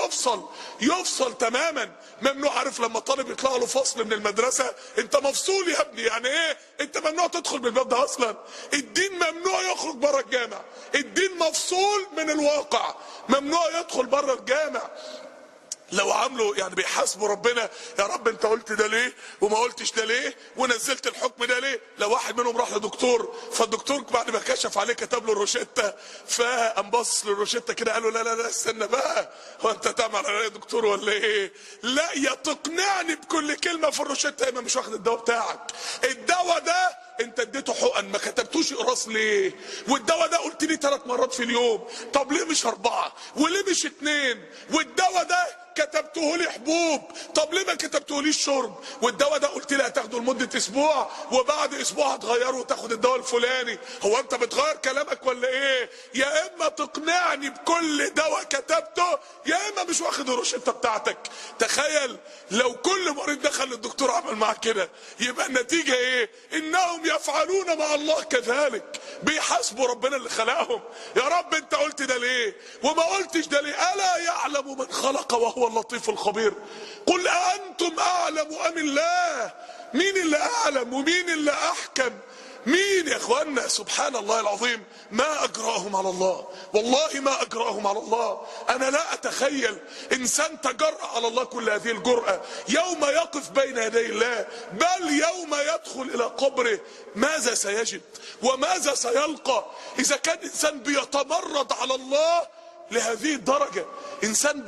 يفصل تماما. ممنوع. عارف لما طالب يطلع له فصل من المدرسه انت مفصول يا ابني، يعني ايه؟ انت ممنوع تدخل بالباب ده اصلا. الدين ممنوع يخرج بره الجامع، الدين مفصول من الواقع، ممنوع يدخل بره الجامع. لو عملوا يعني بيحاسبوا ربنا، يا رب انت قلت ده ليه وما قلتش ده ليه ونزلت الحكم ده ليه. لو واحد منهم راح لدكتور، فالدكتور بعد ما كشف عليه كتب له الروشته، فقام باصص للروشته كده قال له لا لا لا استنى بقى، هو انت تعمل على يا دكتور ولا ايه؟ لا، يا تقنعني بكل كلمه في الروشته يا اما مش واخد الدواء بتاعك. الدواء ده انت اديته حقن ما كتبتوش اقراص ليه؟ والدواء ده قلت لي 3 مرات في اليوم، طب ليه مش 4؟ وليه مش 2؟ والدواء ده كتبته لي حبوب، طب ليه ما كتبته لي الشرب؟ والدواء ده قلت لي هتاخده لمده اسبوع وبعد اسبوع هتغيره وتاخد الدواء الفلاني، هو انت بتغير كلامك ولا ايه؟ يا اما تقنعني بكل دواء كتبته يا اما مش واخد الروشته بتاعتك. تخيل لو كل مريض دخل للدكتور عمل معاه كده، يبقى النتيجه ايه؟ انهم يفعلون مع الله كذلك، بيحاسبوا ربنا اللي خلقهم. يا رب انت قلت ده ليه وما قلتش ده ليه؟ الا يعلم من خلق وهو اللطيف الخبير. قل أأنتم أعلم أم الله؟ مين اللي أعلم ومين اللي أحكم؟ مين يا اخوانا؟ سبحان الله العظيم، ما اجراهم على الله، والله ما اجراهم على الله. انا لا اتخيل انسان تجرأ على الله كل هذه الجرأة يوم يقف بين يدي الله، بل يوم يدخل الى قبره ماذا سيجد وماذا سيلقى. اذا كان انسان بيتمرد على الله لهذه الدرجة، انسان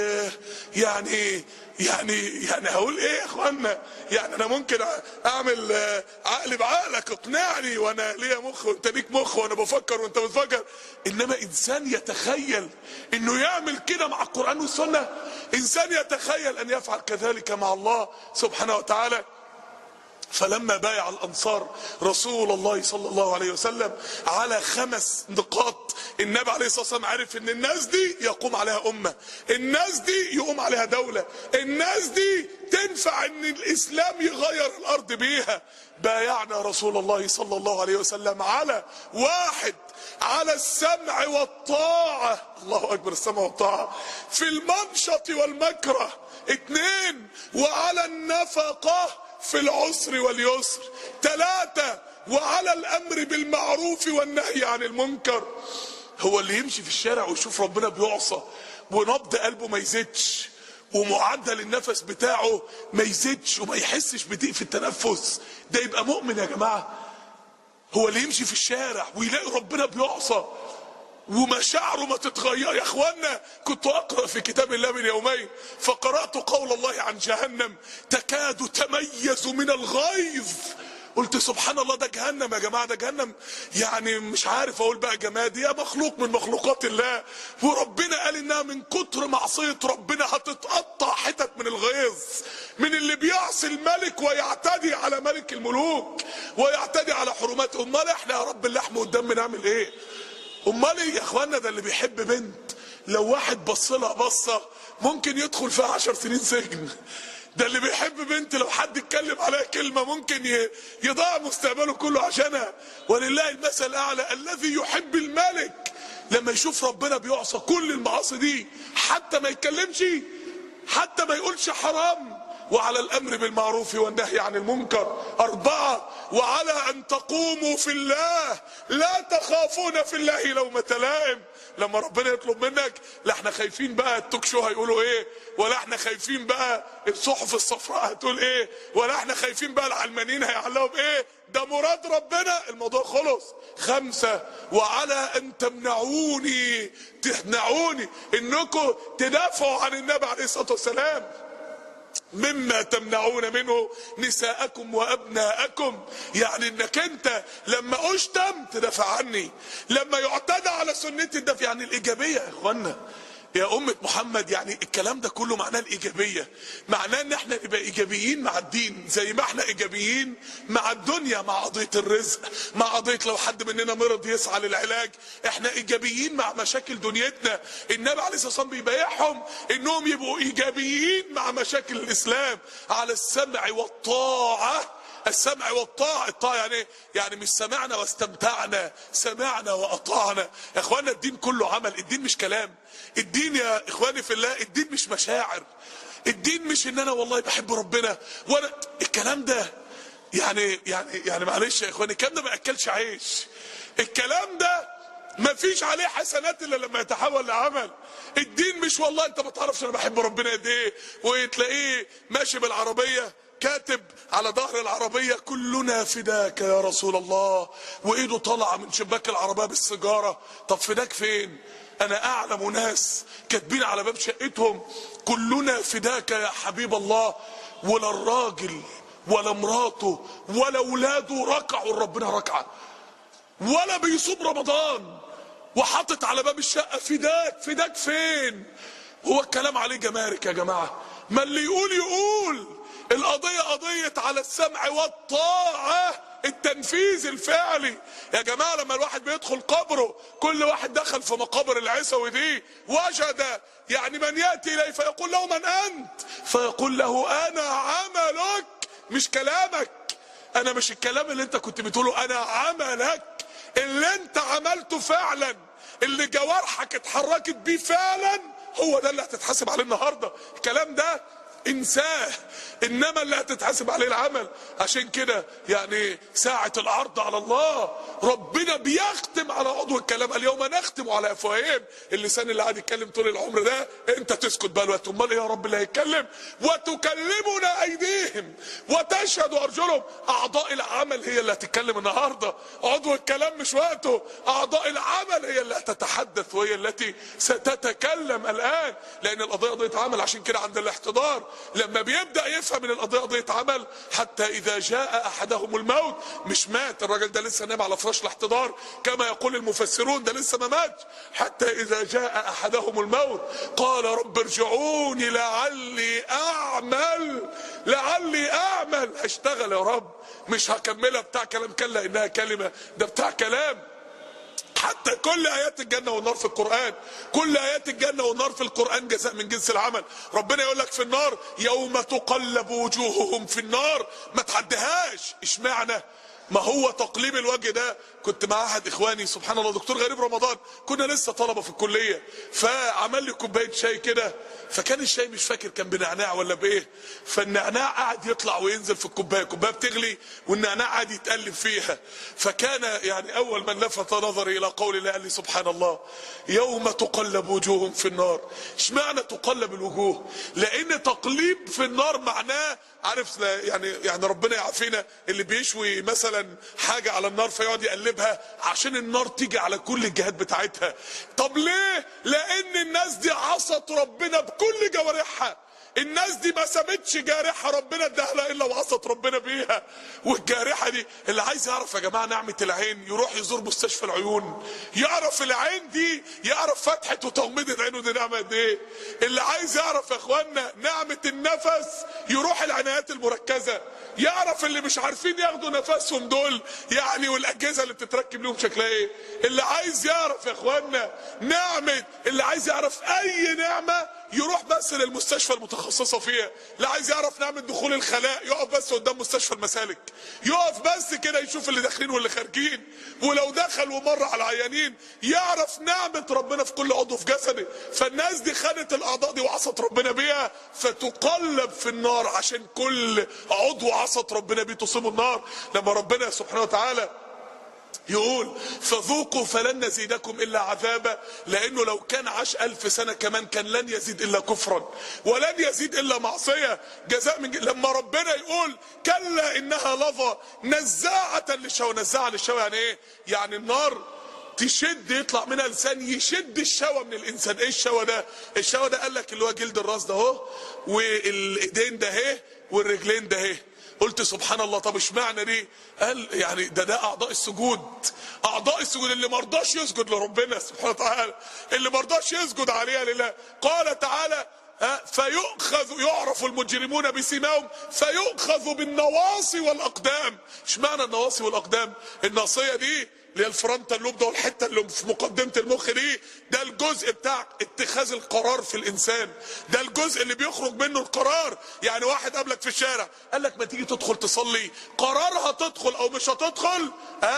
يعني هقول ايه يا اخوانا؟ يعني انا ممكن اعمل عقل بعقلك، اقنعني وانا ليا مخ وانت ليك مخ وانا بفكر وانت بتفكر، انما انسان يتخيل انه يعمل كده مع القرآن والسنة، انسان يتخيل ان يفعل كذلك مع الله سبحانه وتعالى. فلما بايع الانصار رسول الله صلى الله عليه وسلم على 5 نقاط، النبي عليه الصلاه والسلام عرف ان الناس دي يقوم عليها امه، الناس دي يقوم عليها دوله، الناس دي تنفع ان الاسلام يغير الارض بيها. بايعنا رسول الله صلى الله عليه وسلم على 1 على السمع والطاعه، الله اكبر، السمع والطاعه في المنشط والمكره. 2 وعلى النفقه في العسر واليسر. 3 وعلى الامر بالمعروف والنهي عن المنكر. هو اللي يمشي في الشارع ويشوف ربنا بيعصى ونبض قلبه ما يزيدش ومعدل النفس بتاعه ما يزيدش وما يحسش بضيق في التنفس، ده يبقى مؤمن يا جماعة؟ هو اللي يمشي في الشارع ويلاقي ربنا بيعصى ومشاعره ما تتغير. يا اخوانا كنت اقرأ في كتاب الله من يومين فقرأت قول الله عن جهنم تكاد تميز من الغيظ، قلت سبحان الله، ده جهنم يا جماعة، ده جهنم يعني مش عارف اقول بقى جماد، هي مخلوق من مخلوقات الله، وربنا قال انها من كتر معصية ربنا هتتقطع حتت من الغيظ، من اللي بيعصي الملك ويعتدي على ملك الملوك ويعتدي على حرماته. امال احنا يا رب اللحم والدم نعمل ايه؟ امال ايه يا اخوانا؟ ده اللي بيحب بنت لو واحد بص لها بصه ممكن يدخل فيها 10 سنين سجن. ده اللي بيحب بنت لو حد اتكلم عليها كلمه ممكن يضيع مستقبله كله عشانها. ولله المثل الاعلى الذي يحب الملك لما يشوف ربنا بيعصى كل المعاصي دي حتى ما يتكلمش، حتى ما يقولش حرام. وعلى الامر بالمعروف والنهي عن المنكر. 4 وعلى ان تقوموا في الله لا تخافون في الله لومة لائم. لما ربنا يطلب منك، لا احنا خايفين بقى التوك شو هيقولوا ايه، ولا احنا خايفين بقى الصحف الصفراء هتقول ايه، ولا احنا خايفين بقى العلمانيين هيعلقوا بايه، ده مراد ربنا، الموضوع خلص. 5 وعلى ان تمنعوني انكم تدافعوا عن النبي عليه الصلاة والسلام مما تمنعون منه نساءكم وابناءكم، يعني انك انت لما اشتم تدافع عني، لما يعتدى على سنتي تدافع عن الايجابيه. يا اخوانا يا امة محمد، يعني الكلام ده كله معناه الايجابيه، معناه ان احنا نبقى ايجابيين مع الدين زي ما احنا ايجابيين مع الدنيا، مع قضيه الرزق، مع قضيه لو حد مننا مرض يسعى للعلاج، احنا ايجابيين مع مشاكل دنيتنا. النبي عليه الصلاه والسلام بيبايعهم انهم يبقوا ايجابيين مع مشاكل الاسلام على السمع والطاعه. السمع والطاعة، الطاعة يعني ايه؟ يعني مش سمعنا واستمتعنا، سمعنا واطعنا. يا اخوانا الدين كله عمل، الدين مش كلام، الدين يا اخواني في الله الدين مش مشاعر، الدين مش ان انا والله بحب ربنا وانا الكلام ده يعني معلش يا اخواني الكلام ده ما اكلش عيش، الكلام ده مفيش عليه حسنات الا لما يتحول لعمل. الدين مش والله انت ما تعرفش انا بحب ربنا قد ايه، وتلاقيه ماشي بالعربيه كاتب على ظهر العربيه كلنا فداك يا رسول الله، وايده طالعه من شباك العربيه بالسيجاره. طب فداك فين؟ انا اعلم ناس كاتبين على باب شقتهم كلنا فداك يا حبيب الله، ولا الراجل ولا مراته ولا اولاده ركعوا لربنا ركعه، ولا بيصوم رمضان وحاطط على باب الشقه فداك. فداك فين؟ هو الكلام عليه جمارك يا جماعه؟ ما اللي يقول القضيه قضيه على السمع والطاعه، التنفيذ الفعلي يا جماعه. لما الواحد بيدخل قبره، كل واحد دخل في مقابر العسوي دي وجد يعني من ياتي اليه فيقول له من انت؟ فيقول له انا عملك، مش كلامك، انا مش الكلام اللي انت كنت بتقوله، انا عملك اللي انت عملته فعلا، اللي جوارحك اتحركت بيه فعلا، هو ده اللي هتتحاسب عليه النهارده. الكلام ده انساه، انما اللي هتتحاسب عليه العمل. عشان كده يعني ساعة العرض على الله ربنا بيختم على عضو الكلام، اليوم نختم على افواههم. اللسان اللي قاعد يتكلم طول العمر ده انت تسكت بقى الوقت، امال ايه يا رب اللي هيتكلم؟ وتكلمنا ايديهم وتشهد ارجلهم. اعضاء العمل هي اللي هتتكلم النهارده، عضو الكلام مش وقته. اعضاء العمل هي اللي هتتحدث وهي التي ستتكلم الان، لان القضيه قضيه عمل. عشان كده عند الاحتضار لما بيبدا يفهم ان القضيه قضيه عمل، حتى اذا جاء احدهم الموت، مش مات الراجل ده لسه نام على فراش الاحتضار كما يقول المفسرون، ده لسه ما ماتش. حتى اذا جاء احدهم الموت قال رب ارجعوني لعلي اعمل، هشتغل يا رب، مش هكملها بتاع كلام، كلا انها كلمه، ده بتاع كلام. حتى كل ايات الجنه والنار في القران، كل ايات الجنه والنار في القران جزاء من جنس العمل. ربنا يقول لك في النار يوم تقلب وجوههم في النار، ما تعديهاش. اشمعنى؟ ما هو تقليب الوجه ده، كنت مع احد اخواني سبحان الله دكتور غريب رمضان، كنا لسه طلبه في الكليه، فعمل لي كوبايه شاي كده، فكان الشاي مش فاكر كان بنعناع ولا بايه، فالنعناع قعد يطلع وينزل في الكوبايه، الكوبايه بتغلي والنعناع قعد يتقلب فيها. فكان يعني اول من لفت نظري الى قول الله قال لي سبحان الله يوم تقلب وجوههم في النار. اشمعنى تقلب الوجوه؟ لان تقليب في النار معناه عارف يعني ربنا يعافينا، اللي بيشوي مثلا حاجه على النار فيقعد يقلبها عشان النار تيجي على كل الجهات بتاعتها. طب ليه؟ لان الناس دي عصت ربنا بكل جوارحها، الناس دي ما سابتش جارحه ربنا اداها لها الا وعصت ربنا بيها. والجارحه دي اللي عايز يعرف يا جماعه نعمه العين يروح يزور مستشفى العيون، يعرف العين دي، يعرف فتحه وتغميضه عينه دي نعمه قد ايه. اللي عايز يعرف يا اخوانا نعمه النفس يروح العنايات المركزه، يعرف اللي مش عارفين ياخدوا نفسهم دول يعني والاجهزه اللي بتتركب لهم شكلها ايه. اللي عايز يعرف يا اخوانا نعمه، اللي عايز يعرف اي نعمه يروح بس للمستشفى المتخصصه فيها. لا عايز يعرف نعمه دخول الخلاء يقف بس قدام مستشفى المسالك، يقف بس كده يشوف اللي داخلين واللي خارجين، ولو دخل ومر على العيانين يعرف نعمه ربنا في كل عضو في جسده. فالناس دي خدت الاعضاء دي وعصت ربنا بيها، فتقلب في النار عشان كل عضو عصت ربنا بيه تصيبه النار. لما ربنا سبحانه وتعالى يقول فذوقوا فلن نزيدكم الا عذابا، لانه لو كان عاش 1000 سنة كمان كان لن يزيد الا كفرا ولن يزيد الا معصية. جزاء من لما ربنا يقول كلا انها لظى نزاعة للشوى. نزاعة للشوى يعني ايه؟ يعني النار تشد يطلع منها لسان يشد الشوى من الانسان. ايه الشوى ده؟ الشوى ده قال لك اللي هو جلد الراس ده اهو، والايدين ده اهي، والرجلين ده اهي. قلت سبحان الله، طب اشمعنى دي؟ قال يعني ده اعضاء السجود، اعضاء السجود اللي ما رضاش يسجد لربنا سبحانه وتعالى، اللي ما رضاش يسجد عليها لله. قال تعالى فيؤخذ يعرف المجرمون بسيماهم فيؤخذ بالنواصي والاقدام. اشمعنى النواصي والاقدام؟ الناصيه دي اللي هي الفرونتال لوب ده والحته اللي في مقدمه المخ دي، ده الجزء بتاع اتخاذ القرار في الانسان، ده الجزء اللي بيخرج منه القرار. يعني واحد قابلك في الشارع قال لك ما تيجي تدخل تصلي، قرار هتدخل او مش هتدخل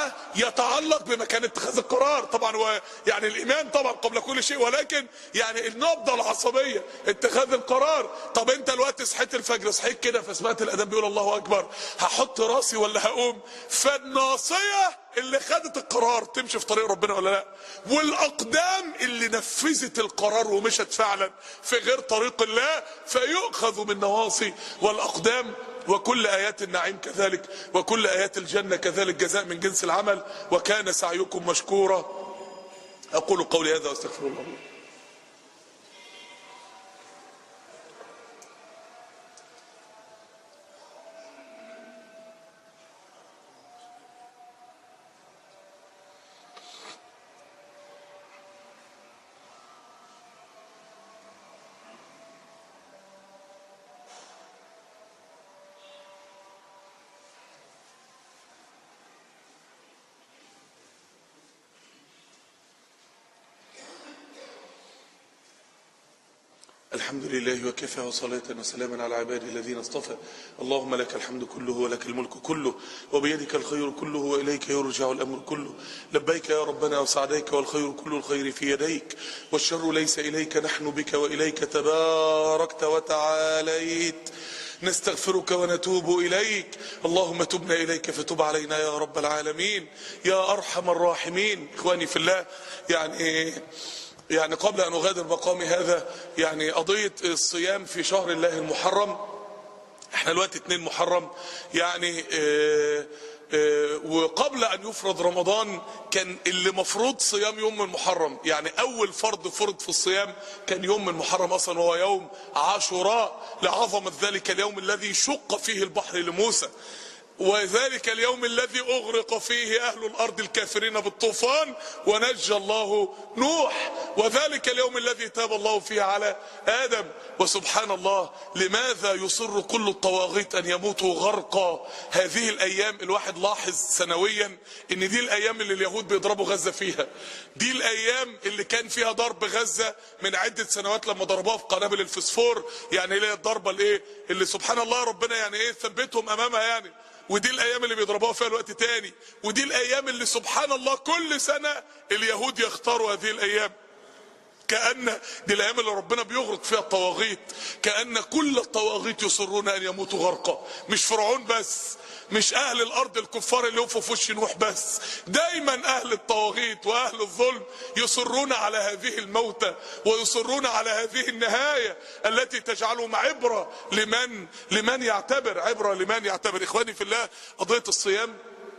يتعلق بمكان اتخاذ القرار. طبعا هو يعني الايمان طبعا قبل كل شيء، ولكن يعني النبضه العصبيه اتخاذ القرار. طب انت دلوقتي صحيت الفجر، صحيت كده فسمعت الاذان بيقول الله اكبر، هحط راسي ولا هقوم؟ فالناصيه اللي خدت قرار تمشي في طريق ربنا ولا لا، والاقدام اللي نفذت القرار ومشت فعلا في غير طريق الله فيؤخذ بالنواصي والاقدام. وكل ايات النعيم كذلك، وكل ايات الجنة كذلك، جزاء من جنس العمل، وكان سعيكم مشكورا. اقول قولي هذا واستغفر الله. الحمد لله وكفى، وصلاة وسلاما على عباده الذين اصطفى. اللهم لك الحمد كله ولك الملك كله وبيدك الخير كله وإليك يرجع الأمر كله. لبيك يا ربنا وسعديك، والخير كل الخير في يديك، والشر ليس إليك، نحن بك وإليك تباركت وتعاليت. نستغفرك ونتوب إليك. اللهم تبنا إليك فتب علينا يا رب العالمين يا أرحم الراحمين. إخواني في الله، يعني قبل أن أغادر مقامي هذا، يعني قضية الصيام في شهر الله المحرم. احنا الوقت 2 محرم، يعني وقبل أن يفرض رمضان كان اللي مفروض صيام يوم من محرم، يعني أول فرض فرض في الصيام كان يوم من محرم أصلا، وهو يوم عاشوراء، لعظمة ذلك اليوم الذي شق فيه البحر لموسى، وذلك اليوم الذي أغرق فيه أهل الأرض الكافرين بالطوفان ونجى الله نوح، وذلك اليوم الذي تاب الله فيه على آدم. وسبحان الله، لماذا يصر كل الطواغيت أن يموتوا غرقا هذه الأيام؟ الواحد لاحظ سنويا إن دي الأيام اللي اليهود بيضربوا غزة فيها، دي الأيام اللي كان فيها ضرب غزة من عدة سنوات لما ضربوها في قنابل الفسفور، يعني اللي هي الضربة اللي سبحان الله ربنا يعني ثبتهم أمامها يعني. ودي الايام اللي بيضربوها فيها الوقت تاني، ودي الايام اللي سبحان الله كل سنة اليهود يختاروا هذه الايام، كأن دي الايام اللي ربنا بيغرق فيها الطواغيت، كأن كل الطواغيت يصرون ان يموتوا غرقا. مش فرعون بس، مش اهل الارض الكفار اللي وقفوا في وش نوح بس، دايما اهل الطواغيت واهل الظلم يصرون على هذه الموتة، ويصرون على هذه النهاية التي تجعلهم عبرة لمن يعتبر، عبرة لمن يعتبر. اخواني في الله، قضية الصيام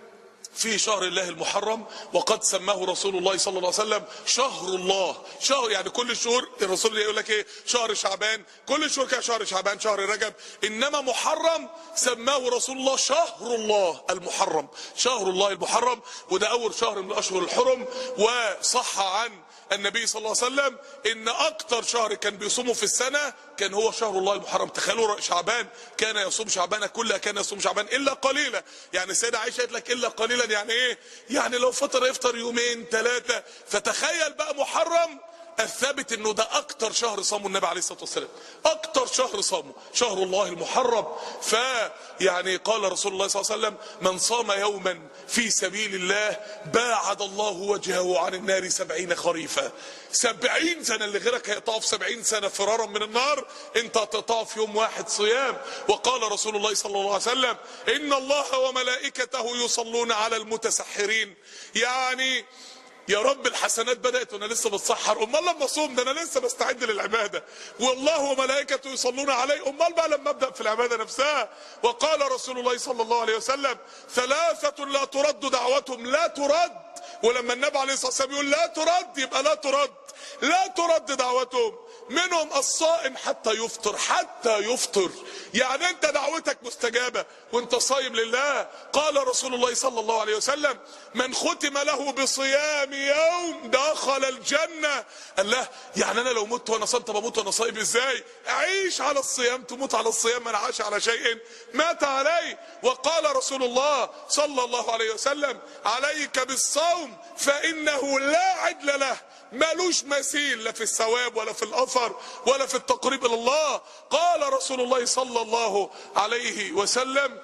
في شهر الله المحرم، وقد سماه رسول الله صلى الله عليه وسلم شهر الله. شهر يعني كل الشهور، الرسول يقول لك ايه؟ شهر شعبان، كل الشهور كده شهر شعبان، شهر رجب، انما محرم سماه رسول الله شهر الله المحرم، شهر الله المحرم، وده اول شهر من الاشهر الحرم. وصح عن النبي صلى الله عليه وسلم ان اكتر شهر كان بيصومه في السنة كان هو شهر الله المحرم. تخيلوا شعبان، كان يصوم شعبان كلها، كان يصوم شعبان الا قليلا. يعني السيدة عائشة قالت لك الا قليلا، يعني ايه؟ يعني لو فطر يفطر يومين 3. فتخيل بقى محرم، الثابت انه ده اكتر شهر صامه النبي عليه الصلاة والسلام، اكتر شهر صامه شهر الله المحرم. يعني قال رسول الله صلى الله عليه وسلم: من صام يوما في سبيل الله باعد الله وجهه عن النار 70 خريفا. 70 سنة اللي غيرك هيقطعوا في 70 سنة فرارا من النار، انت هتقطعه في يوم واحد صيام. وقال رسول الله صلى الله عليه وسلم: ان الله وملائكته يصلون على المتسحرين. يعني يا رب الحسنات بدأت وانا لسه بتسحر، امال لما اصوم ده انا لسه بستعد للعبادة، والله وملائكته يصلون علي، امال بقى لما ابدأ في العبادة نفسها. وقال رسول الله صلى الله عليه وسلم: 3 لا ترد دعوتهم، لا ترد. ولما النبي عليه الصلاة والسلام يقول لا ترد، يبقى لا ترد، لا ترد دعوتهم. منهم الصائم حتى يفطر، حتى يفطر، يعني انت دعوتك مستجابة وانت صايم لله. قال رسول الله صلى الله عليه وسلم: من ختم له بصيام يوم دخل الجنة. الله، يعني انا لو مت وانا صايم، طب اموت وانا صايم ازاي؟ اعيش على الصيام، تموت على الصيام، من عاش على شيء مات عليه. وقال رسول الله صلى الله عليه وسلم: عليك بالصوم فانه لا عدل له، مالوش مثيل لا في الثواب ولا في الاثر ولا في التقريب الى الله. قال رسول الله صلى الله عليه وسلم: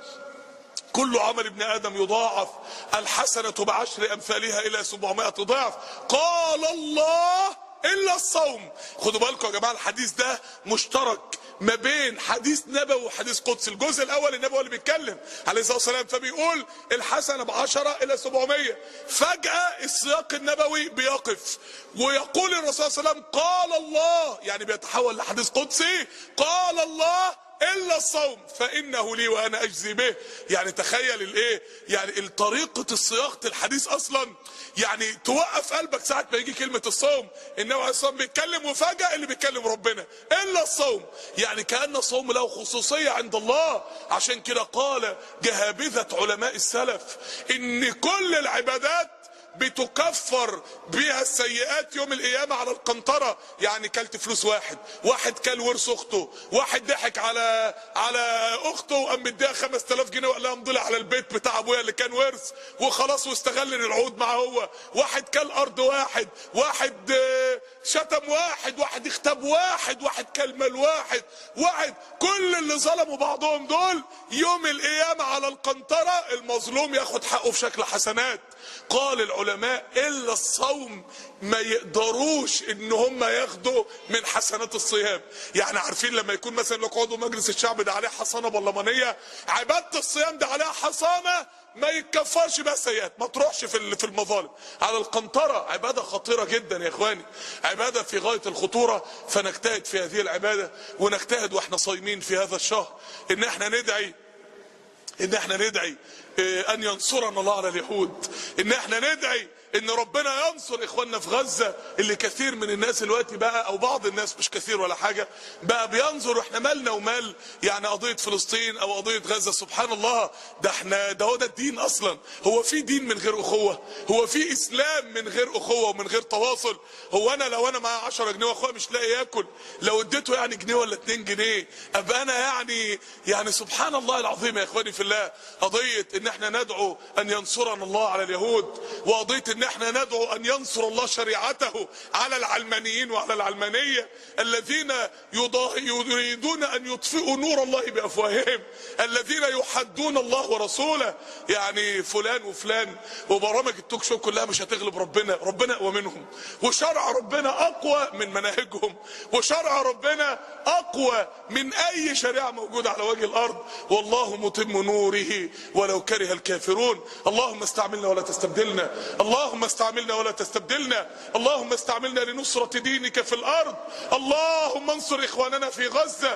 كل عمل ابن ادم يضاعف، الحسنة ب10 امثالها الى 700 ضعف. قال الله الا الصوم. خدوا بالكم يا جماعه، الحديث ده مشترك ما بين حديث نبوي وحديث قدسي. الجزء الاول النبي هو اللي بيتكلم عليه الصلاه والسلام، فبيقول الحسنه ب10 الى 700. فجاه السياق النبوي بيقف ويقول الرسول صلى الله عليه وسلم قال الله، يعني بيتحول لحديث قدسي، قال الله الا الصوم فانه لي وانا اجزي به. يعني تخيل الايه، يعني طريقه السياق الحديث اصلا يعني توقف قلبك ساعه ما يجي كلمه الصوم. النبي عليه الصلاه والسلام بيتكلم وفجاه اللي بيتكلم ربنا الا الصوم، يعني كأن الصوم له خصوصيه عند الله. عشان كده قال جهابذه علماء السلف ان كل العبادات بتكفر بها السيئات يوم القيامة على القنطرة. يعني كلت فلوس واحد كل ورث اخته، واحد ضحك على اخته وقام مديها 5000 جنيه وقال لها امضي على البيت بتاع ابويا اللي كان ورث وخلاص واستغل العقود معاه هو، واحد كل ارض واحد شتم واحد اختب واحد كل مال واحد كل اللي ظلموا بعضهم دول يوم القيامة على القنطرة المظلوم ياخد حقه في شكل حسنات. قال العلماء الا الصوم ما يقدروش ان هم ياخدوا من حسنات الصيام. يعني عارفين لما يكون مثلا لو عضو مجلس الشعب ده عليه حصانه برلمانيه، عباده الصيام ده عليها حصانه ما يتكفرش بها السيئات، ما تروحش في المظالم. على القنطره عباده خطيره جدا يا اخواني، عباده في غايه الخطوره. فنجتهد في هذه العباده، ونجتهد واحنا صايمين في هذا الشهر ان احنا ندعي ان ينصرنا الله على اليهود، ان احنا ندعي ان ربنا ينصر اخواننا في غزة، اللي كثير من الناس دلوقتي بقى، او بعض الناس مش كثير ولا حاجة، بقى بينظر احنا مالنا ومال يعني قضية فلسطين او قضية غزة. سبحان الله، ده هو ده الدين اصلا. هو في دين من غير اخوة؟ هو في اسلام من غير اخوة ومن غير تواصل؟ هو انا لو انا معايا 10 جنيه واخويا مش لاقي ياكل، لو اديته يعني جنيه ولا 2 جنيه ابقى انا يعني سبحان الله العظيم يا اخواني في الله. قضية ان احنا ندعو ان ينصرنا الله على اليهود، وقضية ان احنا ندعو ان ينصر الله شريعته على العلمانيين وعلى العلمانية الذين يريدون ان يطفئوا نور الله بافواههم، الذين يحدون الله ورسوله. يعني فلان وفلان وبرامج التوك شو كلها مش هتغلب ربنا اقوى منهم، وشرع ربنا اقوى من مناهجهم، وشرع ربنا اقوى من اي شريعة موجودة على وجه الارض. والله متم نوره ولو كره الكافرون. اللهم استعملنا ولا تستبدلنا، اللهم استعملنا ولا تستبدلنا، اللهم استعملنا لنصرة دينك في الارض. اللهم انصر اخواننا في غزة،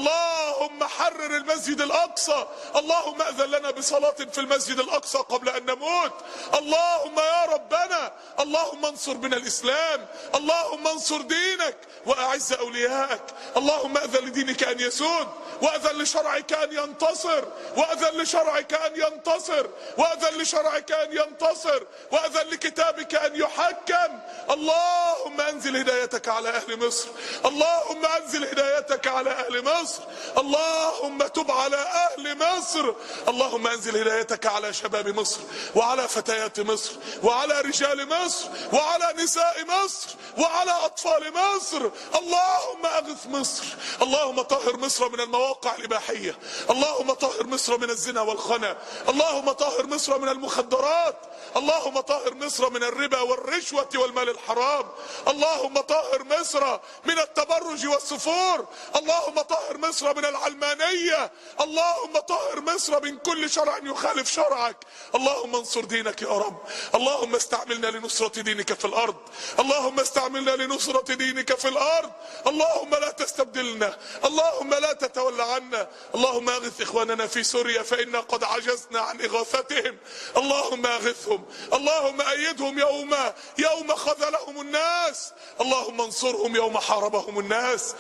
اللهم حرر المسجد الاقصى، اللهم اذن لنا بصلاة في المسجد الاقصى قبل ان نموت. اللهم يا ربنا اللهم انصر بنا الاسلام، اللهم انصر دينك واعز اوليائك. اللهم اذن لدينك ان يسود، واذن لشرعك ان ينتصر، واذن لشرعك ان ينتصر، واذن لشرعك ان ينتصر، واذن لكتابك ان يحكم. اللهم انزل هدايتك على اهل مصر، اللهم انزل هدايتك على اهل مصر، اللهم تب على اهل مصر، اللهم انزل هدايتك على شباب مصر وعلى فتيات مصر وعلى رجال مصر وعلى نساء مصر وعلى اطفال مصر. اللهم اغث مصر، اللهم طهر مصر من المواقع الاباحية، اللهم طهر مصر من الزنا والخنا، اللهم طهر مصر من المخدرات، اللهم طهر مصر من الربا والرشوة والمال الحرام، اللهم طهر مصر من التبرج والسفور، اللهم طهر مصر من العلمانية، اللهم طهر مصر من كل شرع يخالف شرعك. اللهم انصر دينك يا رب، اللهم استعملنا لنصرة دينك في الارض، اللهم استعملنا لنصرة دينك في الارض. اللهم لا تستبدلنا، اللهم لا تتولى عنا. اللهم اغث اخواننا في سوريا فإنا قد عجزنا عن اغاثتهم، اللهم اغثهم، اللهم ايدهم يوم خذلهم الناس، اللهم انصرهم يوم حاربهم الناس.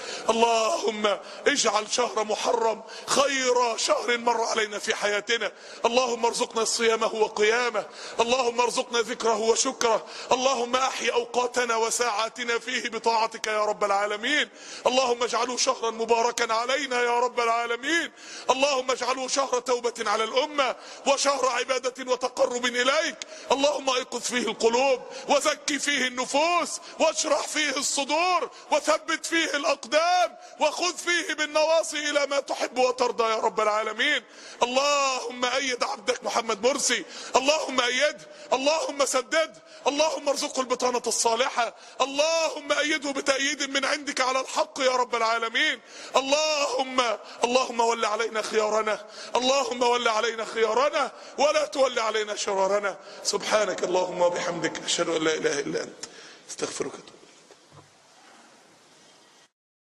اللهم اجعل شهر محرم خير شهر مر علينا في حياتنا. اللهم ارزقنا صيامه وقيامه، اللهم ارزقنا ذكره وشكره، اللهم احي اوقاتنا وساعاتنا فيه بطاعتك يا رب العالمين. اللهم اجعله شهرا مباركا علينا يا رب العالمين. اللهم اجعله شهر توبة على الامة وشهر عبادة وتقرب اليك. اللهم ايقظ فيه القلوب وزكي فيه النفوس واشرح فيه الصدور وثبت فيه الاقدام وخذ فيه بالنواصي الى ما تحب وترضى يا رب العالمين. اللهم ايد عبدك محمد مرسي، اللهم ايده، اللهم سدده، اللهم ارزقه البطانة الصالحة، اللهم أيده بتأييد من عندك على الحق يا رب العالمين. اللهم ول علينا خيارنا، اللهم ول علينا خيارنا ولا تول علينا شرارنا. سبحانك اللهم وبحمدك، أشهد أن لا إله إلا أنت، استغفرك.